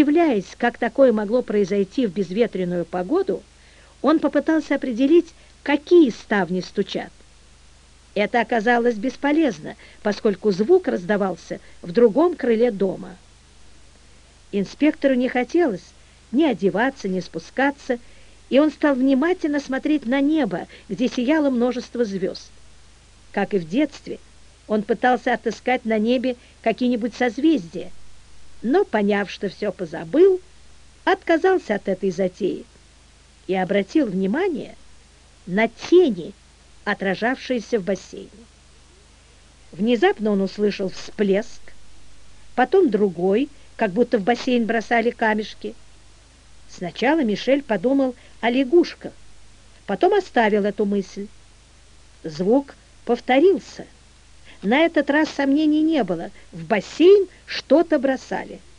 удивляясь, как такое могло произойти в безветренную погоду, он попытался определить, какие ставни стучат. Это оказалось бесполезно, поскольку звук раздавался в другом крыле дома. Инспектору не хотелось ни одеваться, ни спускаться, и он стал внимательно смотреть на небо, где сияло множество звезд. Как и в детстве, он пытался отыскать на небе какие-нибудь созвездия, но, поняв, что все позабыл, отказался от этой затеи и обратил внимание на тени, отражавшиеся в бассейне. Внезапно он услышал всплеск, потом другой, как будто в бассейн бросали камешки. Сначала Мишель подумал о лягушках, потом оставил эту мысль. Звук повторился. На этот раз сомнений не было, в бассейн что-то бросали.